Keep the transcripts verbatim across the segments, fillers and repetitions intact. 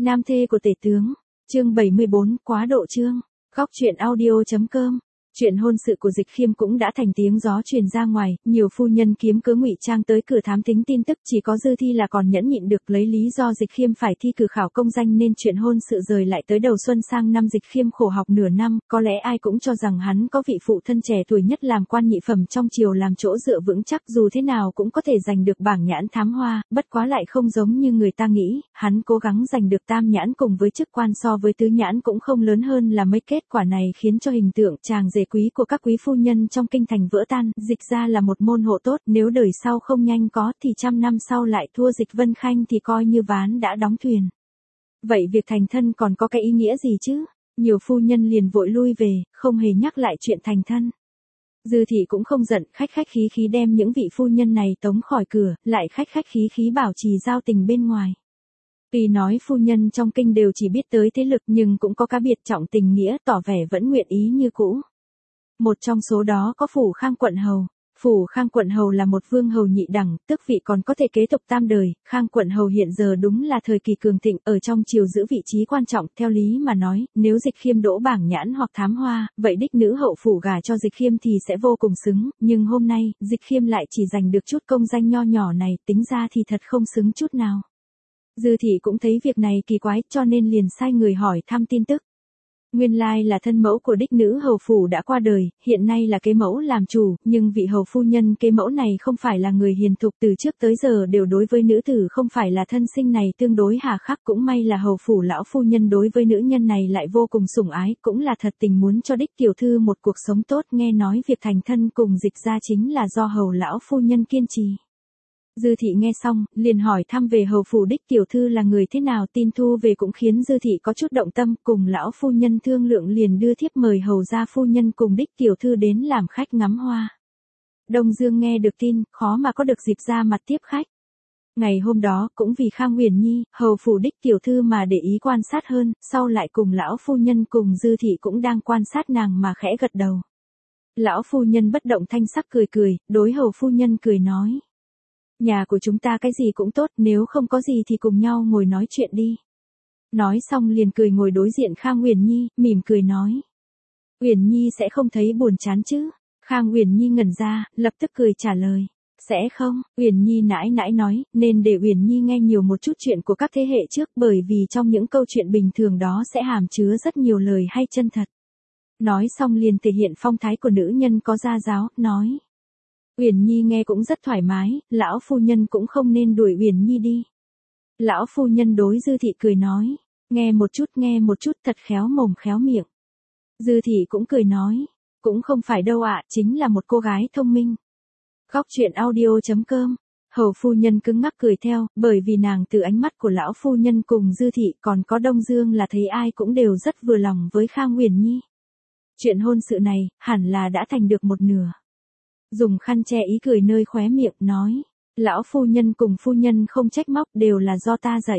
Nam thê của tể tướng. Chương bảy mươi bốn, quá độ chương. Góc truyện audio.com. Chuyện hôn sự của Dịch Khiêm cũng đã thành tiếng gió truyền ra ngoài, nhiều phu nhân kiếm cớ ngụy trang tới cửa thám thính tin tức, chỉ có Dư Thi là còn nhẫn nhịn được lấy lý do Dịch Khiêm phải thi cử khảo công danh nên chuyện hôn sự rời lại tới đầu xuân sang năm. Dịch Khiêm khổ học nửa năm, có lẽ ai cũng cho rằng hắn có vị phụ thân trẻ tuổi nhất làm quan nhị phẩm trong triều làm chỗ dựa vững chắc, dù thế nào cũng có thể giành được bảng nhãn thám hoa, bất quá lại không giống như người ta nghĩ, hắn cố gắng giành được tam nhãn cùng với chức quan so với tứ nhãn cũng không lớn hơn là mấy. Kết quả này khiến cho hình tượng chàng rể quý của các quý phu nhân trong kinh thành vỡ tan. Dịch ra là một môn hộ tốt, nếu đời sau không nhanh có thì trăm năm sau lại thua Dịch Vân Khanh thì coi như ván đã đóng thuyền. Vậy việc thành thân còn có cái ý nghĩa gì chứ? Nhiều phu nhân liền vội lui về, không hề nhắc lại chuyện thành thân. Dư Thị cũng không giận, khách khách khí khí đem những vị phu nhân này tống khỏi cửa, lại khách khách khí khí bảo trì giao tình bên ngoài. Tuy nói phu nhân trong kinh đều chỉ biết tới thế lực nhưng cũng có cá biệt trọng tình nghĩa, tỏ vẻ vẫn nguyện ý như cũ. Một trong số đó có Phủ Khang quận hầu. Phủ Khang quận hầu là một vương hầu nhị đẳng, tước vị còn có thể kế tục tam đời. Khang quận hầu hiện giờ đúng là thời kỳ cường thịnh, ở trong triều giữ vị trí quan trọng. Theo lý mà nói, nếu Dịch Khiêm đỗ bảng nhãn hoặc thám hoa, vậy đích nữ hậu phủ gả cho Dịch Khiêm thì sẽ vô cùng xứng. Nhưng hôm nay, Dịch Khiêm lại chỉ giành được chút công danh nho nhỏ này, tính ra thì thật không xứng chút nào. Dư Thị cũng thấy việc này kỳ quái, cho nên liền sai người hỏi thăm tin tức. Nguyên lai là thân mẫu của đích nữ hầu phủ đã qua đời, hiện nay là kế mẫu làm chủ, nhưng vị hầu phu nhân kế mẫu này không phải là người hiền thục, từ trước tới giờ đều đối với nữ tử không phải là thân sinh này tương đối hà khắc. Cũng may là hầu phủ lão phu nhân đối với nữ nhân này lại vô cùng sủng ái, cũng là thật tình muốn cho đích tiểu thư một cuộc sống tốt. Nghe nói việc thành thân cùng Dịch ra chính là do hầu lão phu nhân kiên trì. Dư Thị nghe xong, liền hỏi thăm về hầu phủ đích tiểu thư là người thế nào. Tin thu về cũng khiến Dư Thị có chút động tâm, cùng lão phu nhân thương lượng liền đưa thiếp mời hầu gia phu nhân cùng đích tiểu thư đến làm khách ngắm hoa. Đông Dương nghe được tin, khó mà có được dịp ra mặt tiếp khách. Ngày hôm đó, cũng vì Khang Huyền Nhi, hầu phủ đích tiểu thư mà để ý quan sát hơn, sau lại cùng lão phu nhân cùng Dư Thị cũng đang quan sát nàng mà khẽ gật đầu. Lão phu nhân bất động thanh sắc cười cười, đối hầu phu nhân cười nói. Nhà của chúng ta cái gì cũng tốt, nếu không có gì thì cùng nhau ngồi nói chuyện đi. Nói xong liền cười ngồi đối diện Khang Huyền Nhi, mỉm cười nói. Huyền Nhi sẽ không thấy buồn chán chứ? Khang Huyền Nhi ngẩn ra, lập tức cười trả lời. Sẽ không, Huyền Nhi nãi nãi nói, nên để Huyền Nhi nghe nhiều một chút chuyện của các thế hệ trước, bởi vì trong những câu chuyện bình thường đó sẽ hàm chứa rất nhiều lời hay chân thật. Nói xong liền thể hiện phong thái của nữ nhân có gia giáo, nói. Uyển Nhi nghe cũng rất thoải mái, lão phu nhân cũng không nên đuổi Uyển Nhi đi. Lão phu nhân đối Dư Thị cười nói, nghe một chút nghe một chút thật khéo mồm khéo miệng. Dư Thị cũng cười nói, cũng không phải đâu ạ, chính là một cô gái thông minh. Góc truyện audio.com. Hầu phu nhân cứng ngắc cười theo, bởi vì nàng từ ánh mắt của lão phu nhân cùng Dư Thị còn có Đông Dương là thấy ai cũng đều rất vừa lòng với Khang Huyền Nhi. Chuyện hôn sự này, hẳn là đã thành được một nửa. Dùng khăn che ý cười nơi khóe miệng, nói. Lão phu nhân cùng phu nhân không trách móc, đều là do ta dạy.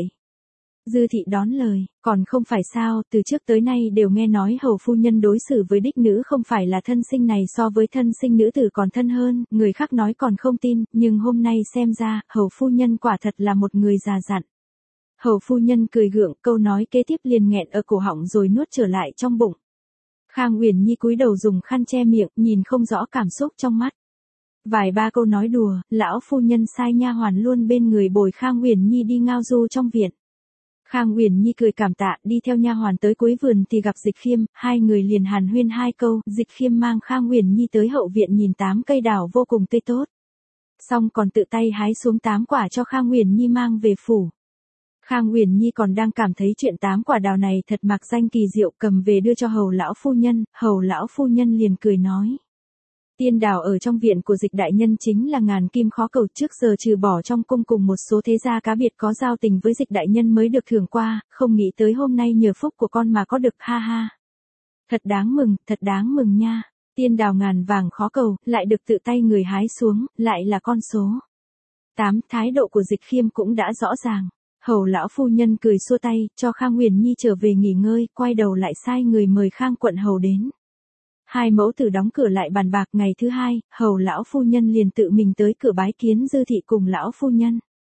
Dư Thị đón lời, còn không phải sao, từ trước tới nay đều nghe nói hầu phu nhân đối xử với đích nữ không phải là thân sinh này so với thân sinh nữ tử còn thân hơn, người khác nói còn không tin, nhưng hôm nay xem ra, hầu phu nhân quả thật là một người già dặn. Hầu phu nhân cười gượng, câu nói kế tiếp liền nghẹn ở cổ họng rồi nuốt trở lại trong bụng. Khang Huyền Nhi cúi đầu dùng khăn che miệng, nhìn không rõ cảm xúc trong mắt. Vài ba câu nói đùa, lão phu nhân sai nha hoàn luôn bên người bồi Khang Huyền Nhi đi ngao du trong viện. Khang Huyền Nhi cười cảm tạ, đi theo nha hoàn tới cuối vườn thì gặp Dịch Khiêm, hai người liền hàn huyên hai câu. Dịch Khiêm mang Khang Huyền Nhi tới hậu viện nhìn tám cây đào vô cùng tươi tốt. Xong còn tự tay hái xuống tám quả cho Khang Huyền Nhi mang về phủ. Khang Huyền Nhi còn đang cảm thấy chuyện tám quả đào này thật mạc danh kỳ diệu, cầm về đưa cho hầu lão phu nhân, hầu lão phu nhân liền cười nói. Tiên đào ở trong viện của Dịch đại nhân chính là ngàn kim khó cầu, trước giờ trừ bỏ trong cung cùng một số thế gia cá biệt có giao tình với Dịch đại nhân mới được thưởng qua, không nghĩ tới hôm nay nhờ phúc của con mà có được, ha ha. Thật đáng mừng, thật đáng mừng nha. Tiên đào ngàn vàng khó cầu, lại được tự tay người hái xuống, lại là con số tám. Thái độ của Dịch Khiêm cũng đã rõ ràng. Hầu lão phu nhân cười xua tay, cho Khang Huyền Nhi trở về nghỉ ngơi, quay đầu lại sai người mời Khang quận hầu đến. Hai mẫu tử đóng cửa lại bàn bạc. Ngày thứ hai, hầu lão phu nhân liền tự mình tới cửa bái kiến Dư Thị cùng lão phu nhân.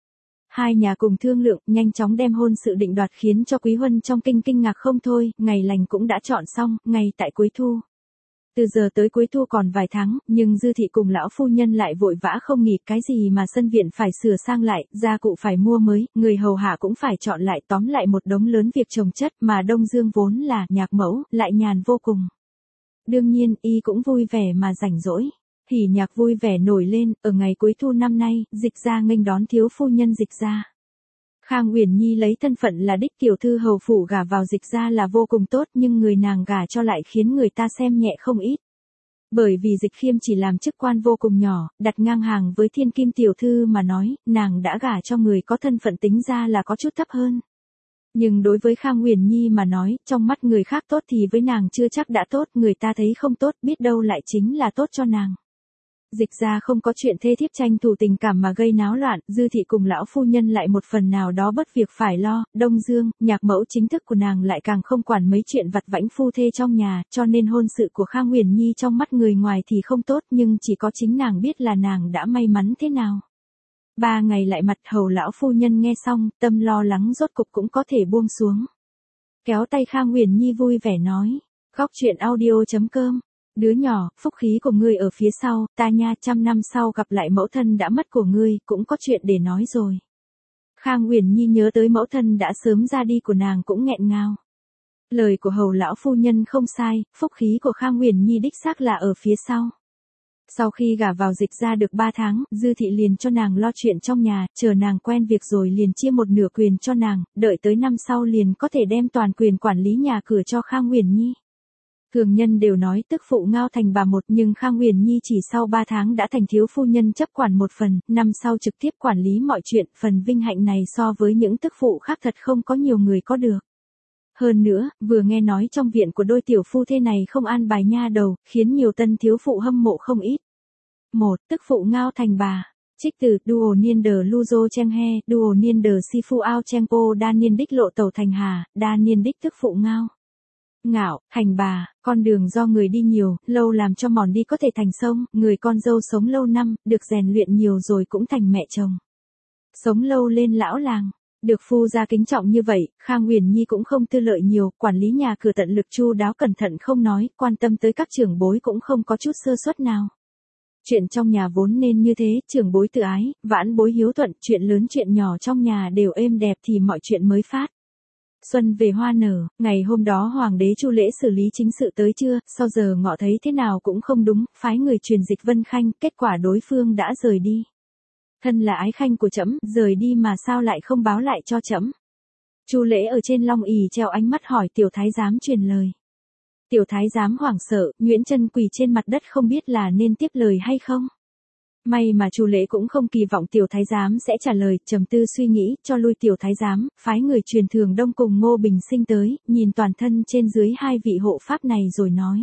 Hai nhà cùng thương lượng, nhanh chóng đem hôn sự định đoạt khiến cho Quý Huân trong kinh kinh ngạc không thôi, ngày lành cũng đã chọn xong, ngay tại cuối thu. Từ giờ tới cuối thu còn vài tháng, nhưng Dư thị cùng lão phu nhân lại vội vã không nghỉ, cái gì mà sân viện phải sửa sang lại, gia cụ phải mua mới, người hầu hạ cũng phải chọn lại, tóm lại một đống lớn việc chồng chất, mà Đông Dương vốn là nhạc mẫu, lại nhàn vô cùng. Đương nhiên, y cũng vui vẻ mà rảnh rỗi. Hỉ nhạc vui vẻ nổi lên, ở ngày cuối thu năm nay, Dịch gia nghênh đón thiếu phu nhân Dịch gia. Khang Uyển Nhi lấy thân phận là đích tiểu thư hầu phủ gả vào Dịch gia là vô cùng tốt, nhưng người nàng gả cho lại khiến người ta xem nhẹ không ít. Bởi vì Dịch Khiêm chỉ làm chức quan vô cùng nhỏ, đặt ngang hàng với thiên kim tiểu thư mà nói, nàng đã gả cho người có thân phận tính ra là có chút thấp hơn. Nhưng đối với Khang Uyển Nhi mà nói, trong mắt người khác tốt thì với nàng chưa chắc đã tốt, người ta thấy không tốt, biết đâu lại chính là tốt cho nàng. Dịch gia không có chuyện thê thiếp tranh thủ tình cảm mà gây náo loạn, Dư thị cùng lão phu nhân lại một phần nào đó bất việc phải lo, Đông Dương, nhạc mẫu chính thức của nàng lại càng không quản mấy chuyện vặt vãnh phu thê trong nhà, cho nên hôn sự của Khang Uyển Nhi trong mắt người ngoài thì không tốt, nhưng chỉ có chính nàng biết là nàng đã may mắn thế nào. Ba ngày lại mặt hầu lão phu nhân nghe xong, tâm lo lắng rốt cục cũng có thể buông xuống. Kéo tay Khang Uyển Nhi vui vẻ nói, góc truyện audio chấm com. Đứa nhỏ, phúc khí của ngươi ở phía sau, ta nha, trăm năm sau gặp lại mẫu thân đã mất của ngươi, cũng có chuyện để nói rồi. Khang Uyển Nhi nhớ tới mẫu thân đã sớm ra đi của nàng cũng nghẹn ngào. Lời của hầu lão phu nhân không sai, phúc khí của Khang Uyển Nhi đích xác là ở phía sau. Sau khi gả vào Dịch gia được ba tháng, Dư thị liền cho nàng lo chuyện trong nhà, chờ nàng quen việc rồi liền chia một nửa quyền cho nàng, đợi tới năm sau liền có thể đem toàn quyền quản lý nhà cửa cho Khang Uyển Nhi. Thường nhân đều nói tức phụ ngao thành bà một, nhưng Khang Uyển Nhi chỉ sau ba tháng đã thành thiếu phu nhân chấp quản một phần, năm sau trực tiếp quản lý mọi chuyện, phần vinh hạnh này so với những tức phụ khác thật không có nhiều người có được. Hơn nữa, vừa nghe nói trong viện của đôi tiểu phu thế này không an bài nha đầu, khiến nhiều tân thiếu phụ hâm mộ không ít. Một, tức phụ ngao thành bà. Trích từ Duo Niên Đờ Luzo Cheng He, Duo Niên Đờ Sifu Ao Cheng Po Đa Niên Đích Lộ Tàu Thành Hà, Đa Niên Đích tức phụ ngao. Ngạo, thành bà, con đường do người đi nhiều, lâu làm cho mòn đi có thể thành sông, người con dâu sống lâu năm, được rèn luyện nhiều rồi cũng thành mẹ chồng. Sống lâu lên lão làng, được phu gia kính trọng như vậy, Khang Uyển Nhi cũng không tư lợi nhiều, quản lý nhà cửa tận lực chu đáo cẩn thận không nói, quan tâm tới các trưởng bối cũng không có chút sơ suất nào. Chuyện trong nhà vốn nên như thế, trưởng bối tự ái, vãn bối hiếu thuận, chuyện lớn chuyện nhỏ trong nhà đều êm đẹp thì mọi chuyện mới phát. Xuân về hoa nở, ngày hôm đó hoàng đế Chu Lễ xử lý chính sự tới trưa, sau giờ ngọ thấy thế nào cũng không đúng, phái người truyền Dịch Vân Khanh, kết quả đối phương đã rời đi. Thân là ái khanh của trẫm, rời đi mà sao lại không báo lại cho trẫm? Chu Lễ ở trên long ỷ treo ánh mắt hỏi tiểu thái giám truyền lời. Tiểu thái giám hoảng sợ, nhuyễn chân quỳ trên mặt đất không biết là nên tiếp lời hay không. May mà Chu Lễ cũng không kỳ vọng tiểu thái giám sẽ trả lời, trầm tư suy nghĩ, cho lui tiểu thái giám, phái người truyền Thường Đông cùng Ngô Bình Sinh tới, nhìn toàn thân trên dưới hai vị hộ pháp này rồi nói.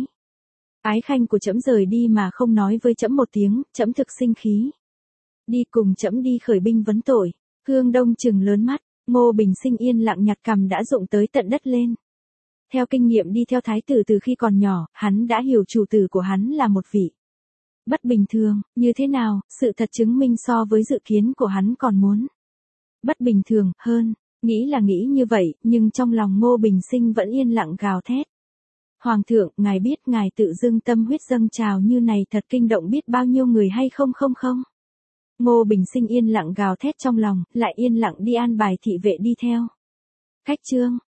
Ái khanh của trẫm rời đi mà không nói với trẫm một tiếng, trẫm thực sinh khí. Đi cùng trẫm đi khởi binh vấn tội. Hương Đông trừng lớn mắt, Ngô Bình Sinh yên lặng nhặt cằm đã rụng tới tận đất lên. Theo kinh nghiệm đi theo thái tử từ khi còn nhỏ, hắn đã hiểu chủ tử của hắn là một vị bất bình thường, như thế nào, sự thật chứng minh so với dự kiến của hắn còn muốn bất bình thường hơn, nghĩ là nghĩ như vậy, nhưng trong lòng Ngô Bình Sinh vẫn yên lặng gào thét. Hoàng thượng, ngài biết ngài tự dưng tâm huyết dâng trào như này thật kinh động biết bao nhiêu người hay không không không? Ngô Bình Sinh yên lặng gào thét trong lòng, lại yên lặng đi an bài thị vệ đi theo. Khách trương,